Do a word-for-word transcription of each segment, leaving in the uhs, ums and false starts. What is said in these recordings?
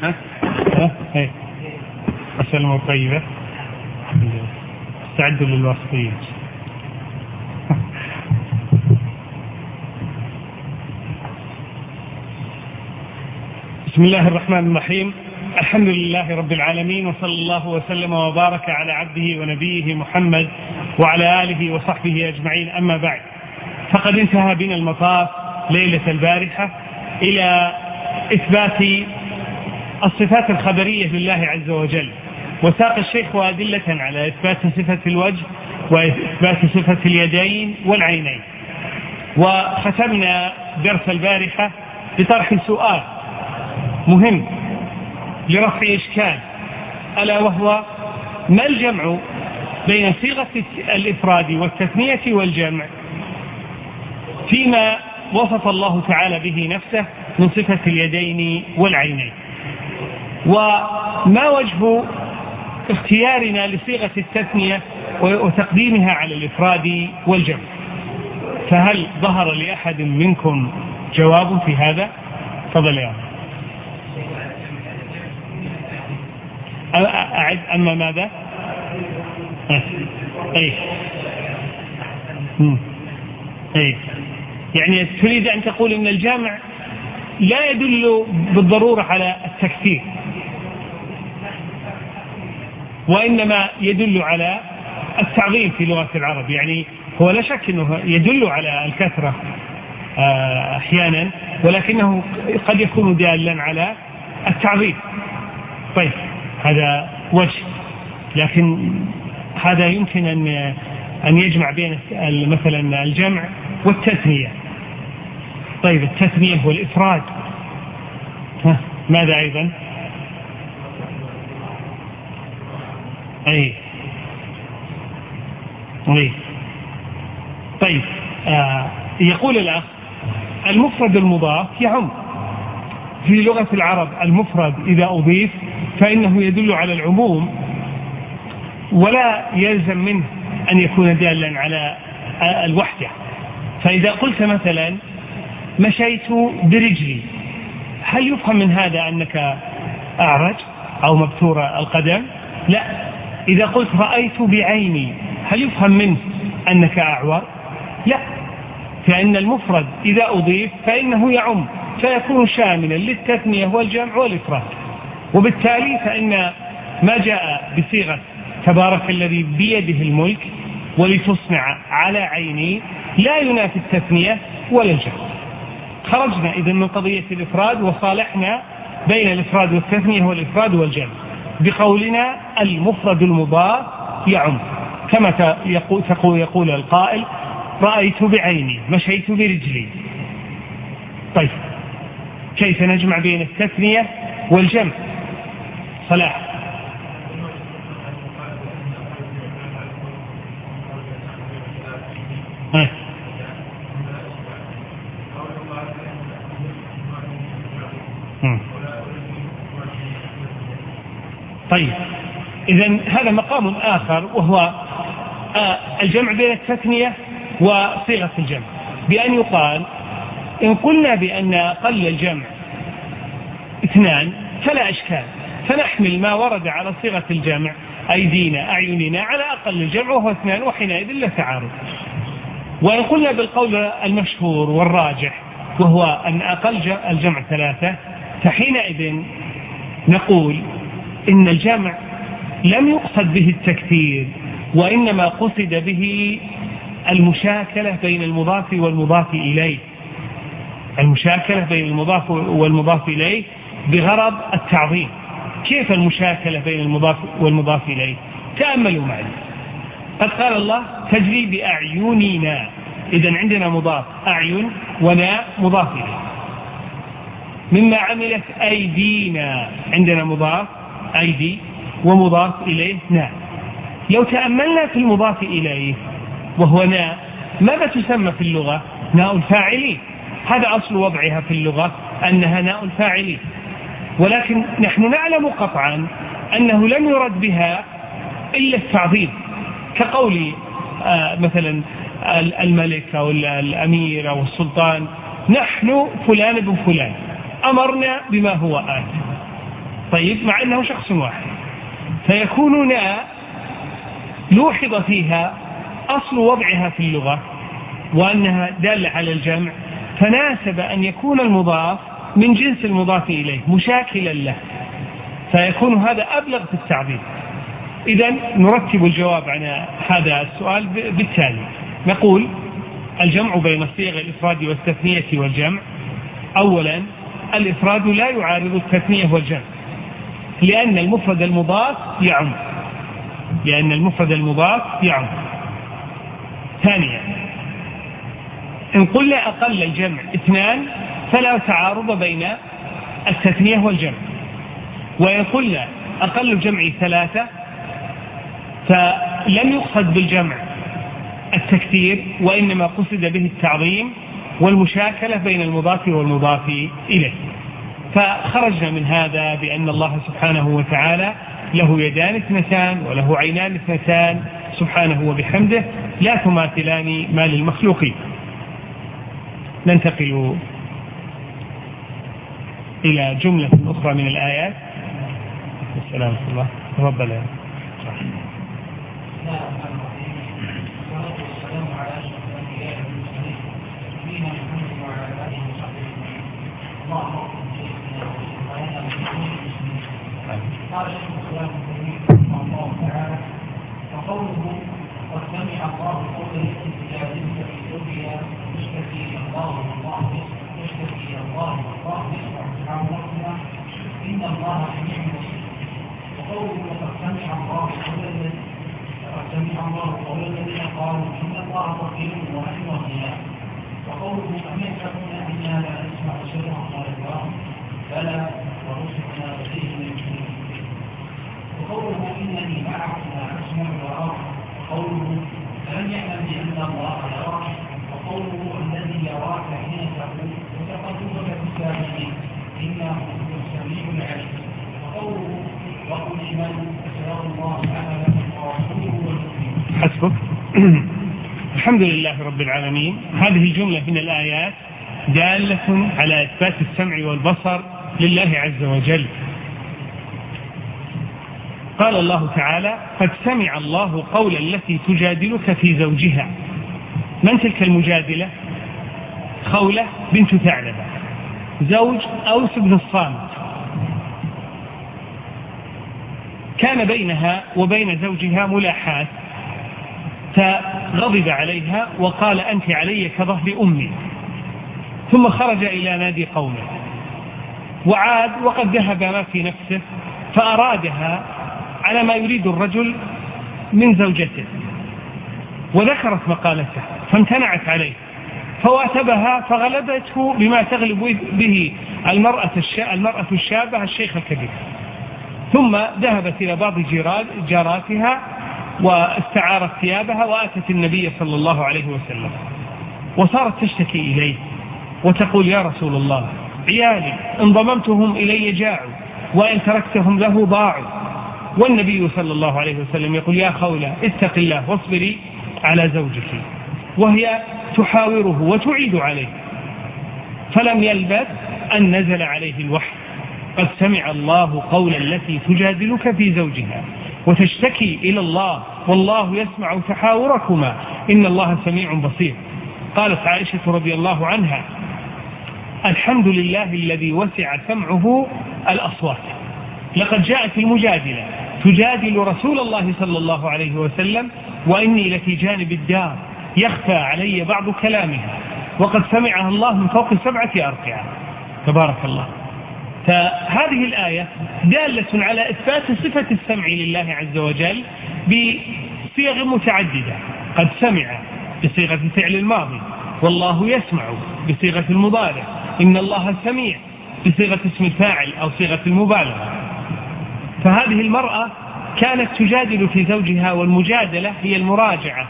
ها ها ايه السلامة طيبة. استعدوا للواسطية. بسم الله الرحمن الرحيم. الحمد لله رب العالمين، وصلى الله وسلم وبارك على عبده ونبيه محمد وعلى آله وصحبه أجمعين. أما بعد، فقد انتهى بنا المطاف ليلة البارحة إلى إثبات الصفات الخبرية لله عز وجل، وساق الشيخ أدلة على إثبات صفة الوجه وإثبات صفة اليدين والعينين. وختمنا درس البارحة بطرح سؤال مهم لرفع إشكال، ألا وهو: ما الجمع بين صيغة الإفراد والتثنية والجمع فيما وصف الله تعالى به نفسه من صفة اليدين والعينين؟ وما وجه اختيارنا لصيغة التثنية وتقديمها على الإفراد والجمع؟ فهل ظهر لأحد منكم جواب في هذا؟ تفضل يا أعد. أما ماذا؟ أي أي يعني تريد أن تقول إن الجمع لا يدل بالضرورة على التكثير، وإنما يدل على التعظيم في لغة العرب. يعني هو لا شك أنه يدل على الكثرة أحيانا، ولكنه قد يكون دالا على التعظيم. طيب، هذا وجه، لكن هذا يمكن أن أن يجمع بين مثلا الجمع والتثنية. طيب، التثنية والإفراد ماذا أيضا؟ أي أي طيب، آه يقول الأخ: المفرد المضاف يعم. في لغة العرب المفرد إذا أضيف فإنه يدل على العموم، ولا يلزم منه أن يكون دالا على الوحدة. فإذا قلت مثلا مشيت برجلي، هل يفهم من هذا أنك أعرج أو مبتور القدم؟ لا. إذا قلت رأيت بعيني، هل يفهم منه أنك أعور؟ لا. فإن المفرد إذا أضيف فإنه يعم، فيكون شاملا للتثنية والجمع والإفراد. وبالتالي فإن ما جاء بصيغة تبارك الذي بيده الملك ولتصنع على عيني لا ينافي التثنية ولا الجمع. خرجنا إذن من قضية الإفراد وصالحنا بين الإفراد والتثنية والإفراد والجمع بقولنا المفرد المضاف يعم، كما يقول, يقول القائل: رأيت بعيني، مشيت برجلي. طيب، كيف نجمع بين التثنية والجمع؟ صلاح. ها. طيب، إذن هذا مقام آخر، وهو الجمع بين التثنية وصيغة الجمع، بأن يقال: إن قلنا بأن أقل الجمع اثنان فلا إشكال، فنحمل ما ورد على صيغة الجمع أيدينا أعيننا على أقل الجمع وهو اثنان، وحينئذ لا تعارض. وإن قلنا بالقول المشهور والراجح وهو أن أقل الجمع ثلاثة، فحينئذ نقول إن الجمع لم يقصد به التكثير، وإنما قصد به المشاكلة بين المضاف والمضاف إليه، المشاكلة بين المضاف والمضاف إليه بغرض التعظيم. كيف المشاكلة بين المضاف والمضاف إليه؟ تأملوا معي. قد قال الله: تجري بأعيننا، إذن عندنا مضاف أعين ونا مضاف إليه. مما عملت أيدينا، عندنا مضاف أيدي ومضاف إليه نا. لو تأملنا في المضاف إليه وهو نا، ماذا تسمى في اللغة؟ ناء الفاعلين. هذا أصل وضعها في اللغة، أنها ناء الفاعلين. ولكن نحن نعلم قطعا أنه لم يرد بها إلا التعظيم، كقول آه مثلا الملك أو الأمير أو السلطان: نحن فلان بن فلان أمرنا بما هو آت. طيب، مع أنه شخص واحد، فيكون نا لوحظ فيها أصل وضعها في اللغة وأنها دالة على الجمع، فناسب أن يكون المضاف من جنس المضاف إليه مشاكلا له، فيكون هذا أبلغ في التعبير. إذن نرتب الجواب عن هذا السؤال بالتالي: نقول الجمع بين صيغ الإفراد والتثنية والجمع. أولا، الإفراد لا يعارض التثنية والجمع، لأن المفرد المضاف يعم لأن المفرد المضاف يعم. ثانيا، إن قلنا أقل الجمع اثنان فلا تعارض بين التثنية والجمع، وإن قلنا أقل الجمع ثلاثة فلم يقصد بالجمع التكثير، وإنما قصد به التعظيم والمشاكلة بين المضاف والمضاف إليه. فخرجنا من هذا بأن الله سبحانه وتعالى له يدان اثنتان وله عينان اثنتان سبحانه وبحمده، لا تماثلان ما للمخلوقين. ننتقل إلى جملة أخرى من الآيات. السلام عليكم الله ربنا. قال الشيخ رحمه الله تعالى: وقوله قد سمع الله قول التي تجادلك في زوجها تشتكي الى الله والله تشتكي الى الله والله يسمع تحاوركما ان الله سميع بصير. وقوله قد سمع الله قول الذي قد سمع الله قول الذين قالوا ان الله فقير ونحن اغنياء. وقوله ام يحسبون انا لا نسمع سرهم ونجواهم بلى ورسلنا لديهم يكتبون. وقوله إنني معكم لا أسمع وأرى. وقوله فلم يعلم بأن الله يراك. وقوله الذي يراك حين تقول وتقلبك في الساجدين إنه هو السميع العليم. وقوله وقل اعملوا فسيرى الله عملكم ورسوله والمؤمنون. حسبك. الحمد لله رب العالمين. هذه الجملة من الآيات دالة على إثبات السمع والبصر لله عز وجل. قال الله تعالى: قد سمع الله قول التي تجادلك في زوجها. من تلك المجادلة؟ خولة بنت ثعلبة زوج أوس بن الصامت. كان بينها وبين زوجها ملاحات، فغضب عليها وقال: أنت علي كظهر أمي. ثم خرج إلى نادي قومه وعاد وقد ذهب ما في نفسه، فأرادها على ما يريد الرجل من زوجته، وذكرت مقالته فامتنعت عليه، فواتبها فغلبته بما تغلب به المرأة المرأة الشابة الشيخ الكبير. ثم ذهبت إلى بعض جاراتها واستعارت ثيابها وآتت النبي صلى الله عليه وسلم، وصارت تشتكي إليه وتقول: يا رسول الله، عيالي إن ضممتهم إلي جاعوا وإن تركتهم له ضاعوا. والنبي صلى الله عليه وسلم يقول: يا خولة اتق الله واصبري على زوجك. وهي تحاوره وتعيد عليه، فلم يلبث أن نزل عليه الوحي: قد سمع الله قول التي تجادلك في زوجها وتشتكي إلى الله والله يسمع تحاوركما إن الله سميع بصير. قالت عائشة رضي الله عنها: الحمد لله الذي وسع سمعه الأصوات. لقد جاءت المجادلة تجادل رسول الله صلى الله عليه وسلم وإني لفي جانب الدار يخفى علي بعض كلامها، وقد سمعها الله من فوق سبعة أرقعة تبارك الله. فهذه الآية دالة على إثبات صفة السمع لله عز وجل بصيغ متعددة: قد سمع بصيغة الفعل الماضي، والله يسمع بصيغة المضارع، إن الله سميع بصيغة اسم الفاعل أو صيغة المبالغة. فهذه المرأة كانت تجادل في زوجها، والمجادلة هي المراجعة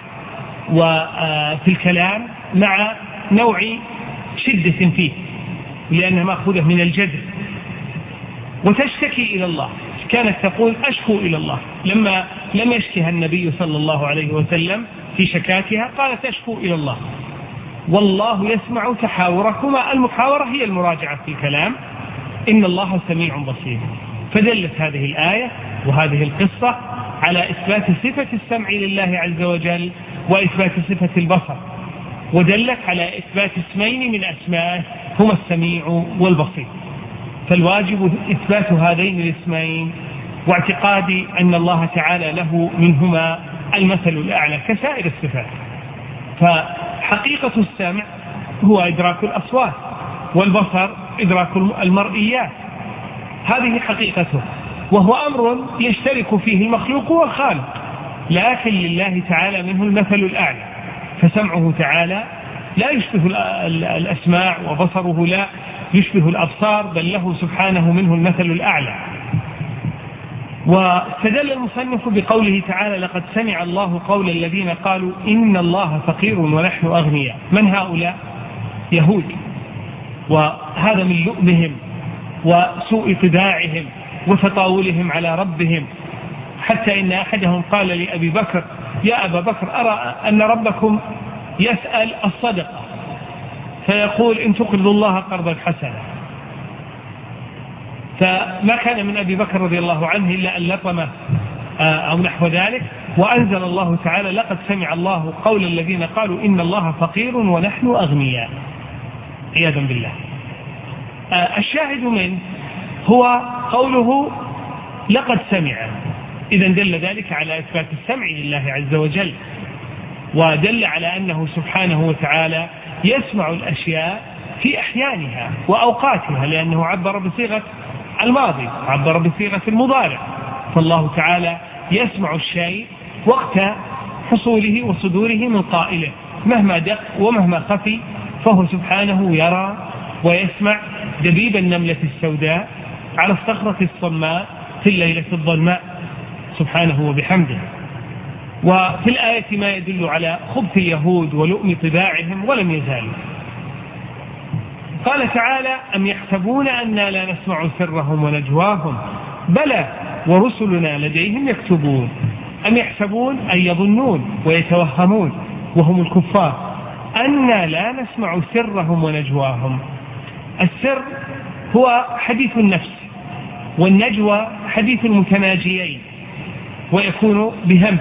وفي الكلام مع نوع شدة فيه لأنها مأخوذة من الجدل. وتشتكي إلى الله، كانت تقول: أشكو إلى الله. لما لم يشكها النبي صلى الله عليه وسلم في شكاتها قالت: أشكو إلى الله والله يسمع تحاوركما. المحاورة هي المراجعة في الكلام، إن الله سميع بصير. فدلت هذه الآية وهذه القصة على إثبات صفة السمع لله عز وجل وإثبات صفة البصر، ودلت على إثبات اسمين من أسمائه هما السميع والبصير. فالواجب إثبات هذين الاسمين واعتقاد أن الله تعالى له منهما المثل الأعلى كسائر الصفات. فحقيقة السمع هو إدراك الأصوات، والبصر إدراك المرئيات، هذه حقيقته، وهو أمر يشترك فيه المخلوق والخالق، لكن لله تعالى منه المثل الأعلى، فسمعه تعالى لا يشبه الأسماع، وبصره لا يشبه الأبصار، بل له سبحانه منه المثل الأعلى. واستدل المصنف بقوله تعالى: لقد سمع الله قول الذين قالوا إن الله فقير ونحن أغنياء. من هؤلاء؟ يهود، وهذا من لؤمهم وسوء طباعهم وتطاولهم على ربهم، حتى إن أحدهم قال لأبي بكر: يا أبا بكر، أرى أن ربكم يسأل الصدقة فيقول إن تقرضوا الله قرضا حسنا. فما كان من أبي بكر رضي الله عنه إلا أن لطمه أو نحو ذلك، وأنزل الله تعالى: لقد سمع الله قول الذين قالوا إن الله فقير ونحن أغنياء، عياذا بالله. الشاهد منه هو قوله لقد سمع، إذا دل ذلك على إثبات السمع لله عز وجل، ودل على أنه سبحانه وتعالى يسمع الأشياء في أحيانها وأوقاتها، لأنه عبر بصيغة الماضي، عبر بصيغة المضارع، فالله تعالى يسمع الشيء وقت حصوله وصدوره من قائله، مهما دق ومهما خفي، فهو سبحانه يرى ويسمع دبيب النملة السوداء على الصخرة الصماء في الليلة الظلماء سبحانه وبحمده. وفي الآية ما يدل على خبث اليهود ولؤم طباعهم، ولم يزالوا. قال تعالى: أم يحسبون أننا لا نسمع سرهم ونجواهم بلى ورسلنا لديهم يكتبون. أم يحسبون أي يظنون ويتوهمون وهم الكفار أننا لا نسمع سرهم ونجواهم. السر هو حديث النفس، والنجوى حديث المتناجيين، ويكون بهمس.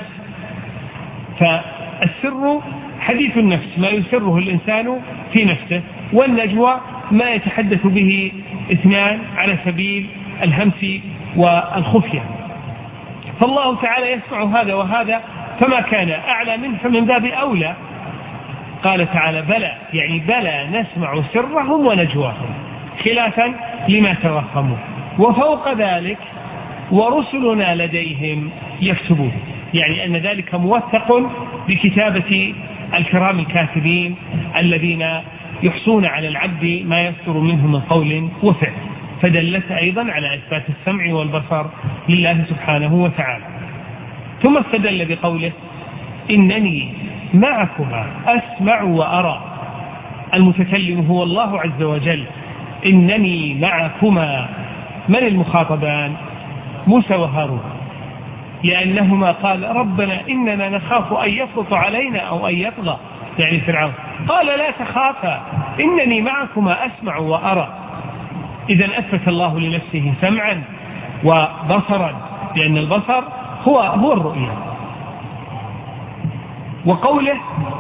فالسر حديث النفس، ما يسره الإنسان في نفسه، والنجوى ما يتحدث به اثنان على سبيل الهمس والخفية. فالله تعالى يسمع هذا وهذا، فما كان أعلى منه فمن باب أولى. قال تعالى: بلى، يعني بلى نسمع سرهم ونجواهم، خلافا لما توهموا. وفوق ذلك ورسلنا لديهم يكتبون، يعني أن ذلك موثق بكتابة الكرام الكاتبين الذين يحصون على العبد ما يصدر منه من قول وفعل. فدلت أيضا على إثبات السمع والبصر لله سبحانه وتعالى. ثم استدل بقوله: إنني معكما أسمع وأرى. المتكلم هو الله عز وجل. إنني معكما، من المخاطبان؟ موسى وهارون، لأنهما قال: ربنا إننا نخاف أن يفرط علينا أو أن يطغى، يعني فرعون. قال: لا تخافا إنني معكما أسمع وأرى. إذن أثبت الله لنفسه سمعا وبصرا، لأن البصر هو هو الرؤية. وقوله: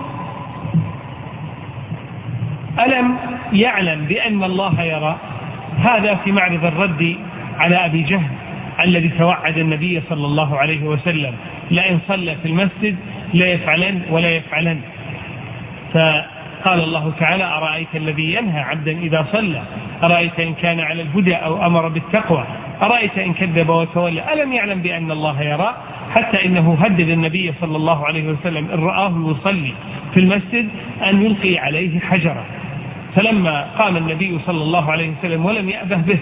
ألم يعلم بأن الله يرى، هذا في معرض الرد على أبي جهل الذي توعد النبي صلى الله عليه وسلم: لئن صلى في المسجد لا يفعلن ولا يفعلن. فقال الله تعالى: أرأيت الذي ينهى عبدا إذا صلى، أرأيت إن كان على الهدى أو أمر بالتقوى، أرأيت إن كذب وتولى. ألم يعلم بأن الله يرى، حتى إنه هدد النبي صلى الله عليه وسلم إن رآه يصلي في المسجد أن يلقي عليه حجرا. فلما قام النبي صلى الله عليه وسلم ولم يأبه به،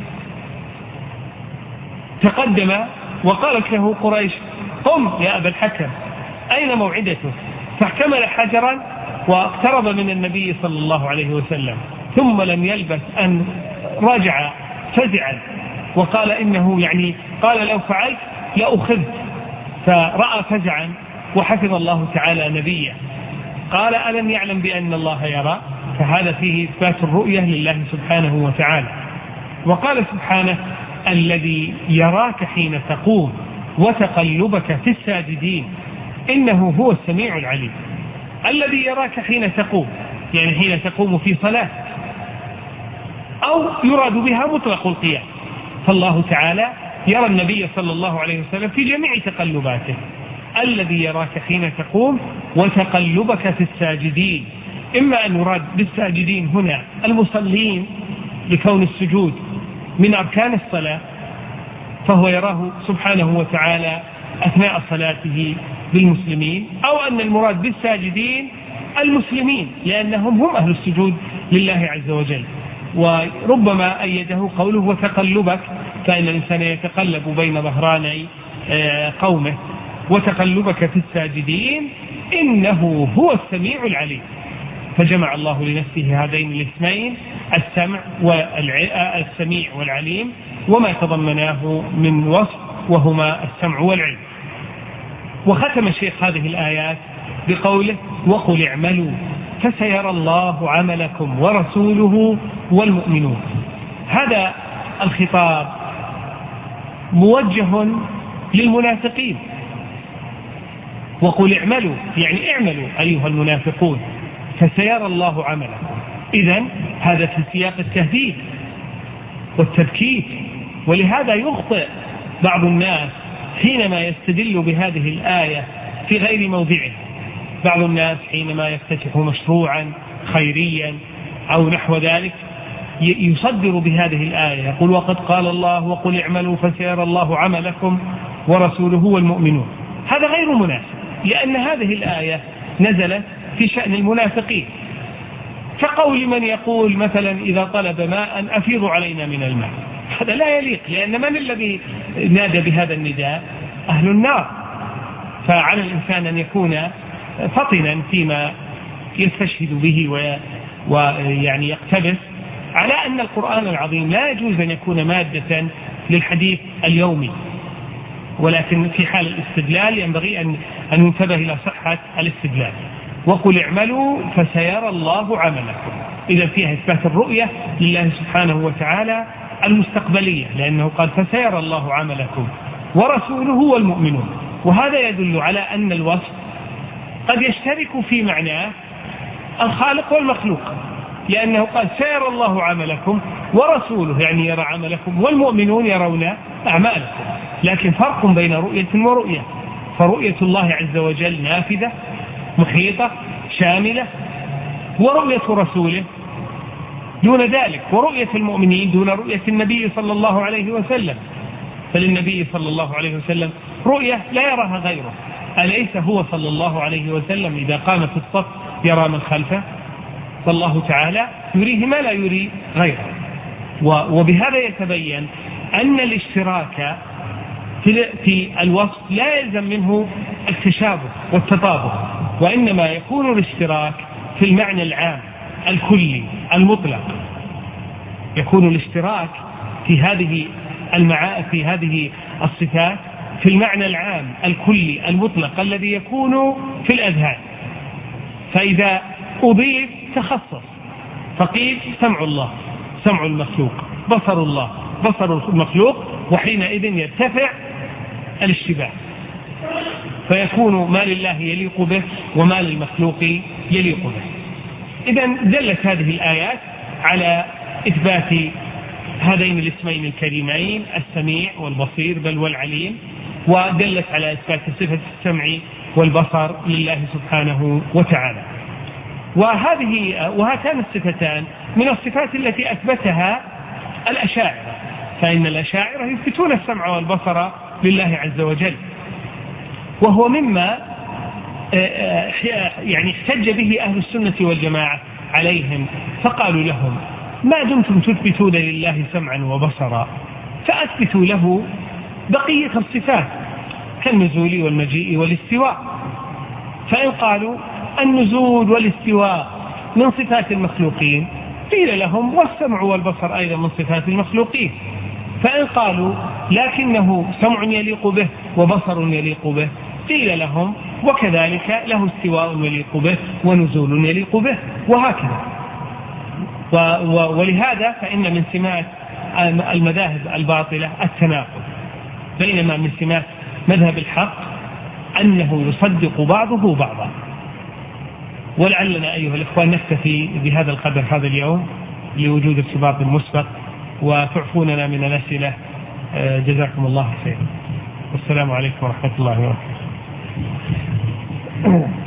تقدم وقالت له قريش: قم يا أبا الحكم، أين موعدته؟ فاحتمل حجرا واقترب من النبي صلى الله عليه وسلم، ثم لم يلبث أن رجع فزعا وقال إنه يعني قال: لو فعلت لأخذت. فرأى فزعا وحفظ الله تعالى نبيه. قال: ألم يعلم بأن الله يرى؟ فهذا فيه إثبات الرؤية لله سبحانه وتعالى. وقال سبحانه: الذي يراك حين تقوم وتقلبك في الساجدين إنه هو السميع العليم. الذي يراك حين تقوم يعني حين تقوم في صلاة، أو يراد بها مطلق القيام، فالله تعالى يرى النبي صلى الله عليه وسلم في جميع تقلباته. الذي يراك حين تقوم وتقلبك في الساجدين، إما أن يراد بالساجدين هنا المصلين لكون السجود من أركان الصلاة فهو يراه سبحانه وتعالى أثناء صلاته بالمسلمين، أو أن المراد بالساجدين المسلمين لأنهم هم أهل السجود لله عز وجل. وربما أيده قوله وتقلبك، فإن الإنسان يتقلب بين ظهراني قومه، وتقلبك في الساجدين إنه هو السميع العليم. فجمع الله لنفسه هذين الاسمين السمع والسميع والعليم وما تضمناه من وصف وهما السمع والعلم. وختم الشيخ هذه الآيات بقوله وقل اعملوا فسيرى الله عملكم ورسوله والمؤمنون. هذا الخطاب موجه للمنافقين، وقل اعملوا يعني اعملوا أيها المنافقون فسيرى الله عملكم. إذن هذا في سياق التهديد والتبكيت، ولهذا يخطئ بعض الناس حينما يستدل بهذه الآية في غير موضعه. بعض الناس حينما يفتتح مشروعا خيريا أو نحو ذلك يصدر بهذه الآية، يقول وقد قال الله وقل اعملوا فسيرى الله عملكم ورسوله والمؤمنون. هذا غير مناسب، لأن هذه الآية نزلت في شأن المنافقين، كقول من يقول مثلا إذا طلب ماء أفيضوا علينا من الماء. هذا لا يليق، لأن من الذي نادى بهذا النداء؟ أهل النار. فعلى الإنسان أن يكون فطنا فيما يستشهد به ويعني يقتبس على أن القرآن العظيم لا يجوز أن يكون مادة للحديث اليومي، ولكن في حال الاستدلال ينبغي أن أن ينتبه إلى صحة الاستدلال. وقل اعملوا فسيرى الله عملكم، إذا فيها إثبات الرؤية لله سبحانه وتعالى المستقبلية، لأنه قال فسيرى الله عملكم ورسوله والمؤمنون. وهذا يدل على أن الوصف قد يشترك في معناه الخالق والمخلوق، لأنه قال سيرى الله عملكم ورسوله يعني يرى عملكم، والمؤمنون يرون أعمالكم. لكن فرق بين رؤية ورؤية، فرؤية الله عز وجل نافذة محيطة شاملة، ورؤية رسوله دون ذلك، ورؤية المؤمنين دون رؤية النبي صلى الله عليه وسلم. فللنبي صلى الله عليه وسلم رؤية لا يراها غيره. أليس هو صلى الله عليه وسلم إذا قام في الصف يرى من خلفه؟ فالله تعالى يريه ما لا يري غيره. وبهذا يتبين أن الاشتراك في الوصف لا يلزم منه التشابه والتطابق، وإنما يكون الاشتراك في المعنى العام الكلي المطلق. يكون الاشتراك في هذه المعا في هذه الصفات في المعنى العام الكلي المطلق الذي يكون في الأذهان. فإذا أضيف تخصص فقيل سمع الله سمع المخلوق، بصر الله بصر المخلوق، وحينئذ يرتفع الاشتباه، فيكون ما لله يليق به وما للمخلوق يليق به. إذن دلت هذه الآيات على إثبات هذين الاسمين الكريمين السميع والبصير بل والعليم، ودلت على إثبات صفة السمع والبصر لله سبحانه وتعالى. وهذه وهاتان الصفتان من الصفات التي أثبتها الأشاعرة، فإن الأشاعرة يثبتون السمع والبصر لله عز وجل، وهو مما يعني احتج به أهل السنة والجماعة عليهم، فقالوا لهم ما دمتم تثبتون لله سمعا وبصرا فأثبتوا له بقية الصفات كالنزول والمجيء والاستواء. فإن قالوا النزول والاستواء من صفات المخلوقين قيل لهم والسمع والبصر أيضا من صفات المخلوقين. فإن قالوا لكنه سمع يليق به وبصر يليق به قيل لهم وكذلك له استواء يليق به ونزول يليق به، وهكذا. ولهذا فإن من سمات المذاهب الباطلة التناقض، بينما من سمات مذهب الحق أنه يصدق بعضه بعضا. ولعلنا أيها الإخوان نكتفي بهذا القدر هذا اليوم لوجود ارتباط مسبق، وتعفوننا من الأسئلة. جزاكم الله خيرا، والسلام عليكم ورحمة الله وبركاته.